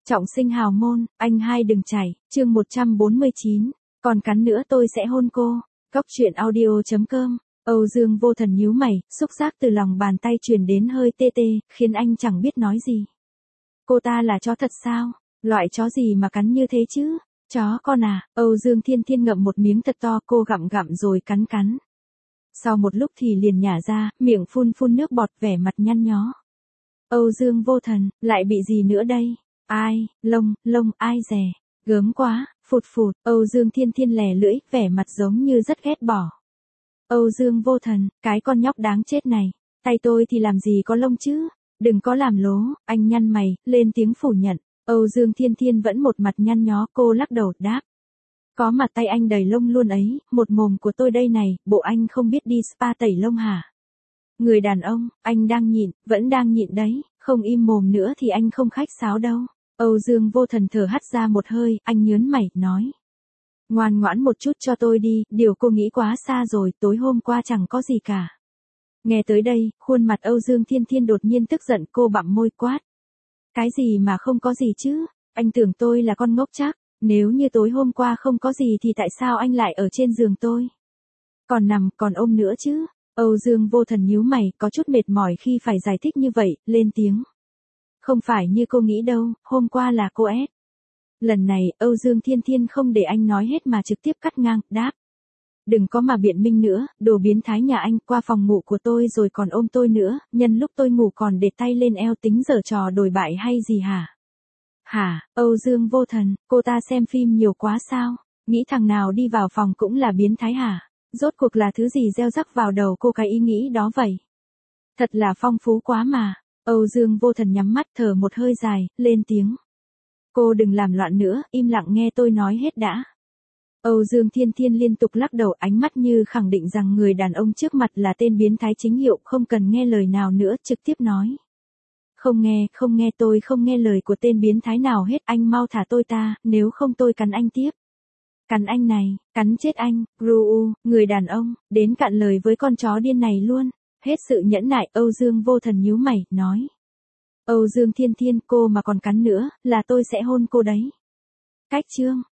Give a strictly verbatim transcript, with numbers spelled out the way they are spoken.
Trọng sinh hào môn, anh hai đừng chảy, chương một trăm bốn mươi chín, còn cắn nữa tôi sẽ hôn cô. Góc truyện audio chấm com. Âu Dương Vô Thần nhíu mày, xúc giác từ lòng bàn tay truyền đến hơi tê tê, khiến anh chẳng biết nói gì. Cô ta là chó thật sao? Loại chó gì mà cắn như thế chứ? Chó con à? Âu Dương Thiên Thiên ngậm một miếng thật to, cô gặm gặm rồi cắn cắn. Sau một lúc thì liền nhả ra, miệng phun phun nước bọt, vẻ mặt nhăn nhó. Âu Dương Vô Thần, lại bị gì nữa đây? Ai, lông, lông, ai dè, gớm quá, phụt phụt, Âu Dương Thiên Thiên lè lưỡi, vẻ mặt giống như rất ghét bỏ. Âu Dương Vô Thần, cái con nhóc đáng chết này, tay tôi thì làm gì có lông chứ, đừng có làm lố, anh nhăn mày, lên tiếng phủ nhận. Âu Dương Thiên Thiên vẫn một mặt nhăn nhó, cô lắc đầu, đáp. Có mặt tay anh đầy lông luôn ấy, một mồm của tôi đây này, bộ anh không biết đi spa tẩy lông hả? Người đàn ông, anh đang nhịn, vẫn đang nhịn đấy, không im mồm nữa thì anh không khách sáo đâu. Âu Dương Vô Thần thở hắt ra một hơi, anh nhớn mày, nói. Ngoan ngoãn một chút cho tôi đi, điều cô nghĩ quá xa rồi, tối hôm qua chẳng có gì cả. Nghe tới đây, khuôn mặt Âu Dương Thiên Thiên đột nhiên tức giận, cô bặm môi quát. Cái gì mà không có gì chứ, anh tưởng tôi là con ngốc chắc, nếu như tối hôm qua không có gì thì tại sao anh lại ở trên giường tôi? Còn nằm, còn ôm nữa chứ? Âu Dương Vô Thần nhíu mày, có chút mệt mỏi khi phải giải thích như vậy, lên tiếng. Không phải như cô nghĩ đâu, hôm qua là cô ép. Lần này, Âu Dương Thiên Thiên không để anh nói hết mà trực tiếp cắt ngang, đáp. Đừng có mà biện minh nữa, đồ biến thái nhà anh, qua phòng ngủ của tôi rồi còn ôm tôi nữa, nhân lúc tôi ngủ còn để tay lên eo, tính giở trò đồi bại hay gì hả? Hả, Âu Dương Vô Thần, cô ta xem phim nhiều quá sao? Nghĩ thằng nào đi vào phòng cũng là biến thái hả? Rốt cuộc là thứ gì gieo rắc vào đầu cô cái ý nghĩ đó vậy? Thật là phong phú quá mà. Âu Dương Vô Thần nhắm mắt thở một hơi dài, lên tiếng. Cô đừng làm loạn nữa, im lặng nghe tôi nói hết đã. Âu Dương Thiên Thiên liên tục lắc đầu, ánh mắt như khẳng định rằng người đàn ông trước mặt là tên biến thái chính hiệu, không cần nghe lời nào nữa, trực tiếp nói. Không nghe, không nghe, tôi không nghe lời của tên biến thái nào hết, anh mau thả tôi ta, nếu không tôi cắn anh tiếp. Cắn anh này, cắn chết anh, Ru, người đàn ông, đến cạn lời với con chó điên này luôn. Hết sự nhẫn nại, Âu Dương Vô Thần nhíu mày, nói. Âu Dương Thiên Thiên, cô mà còn cắn nữa, là tôi sẽ hôn cô đấy. Cách chương.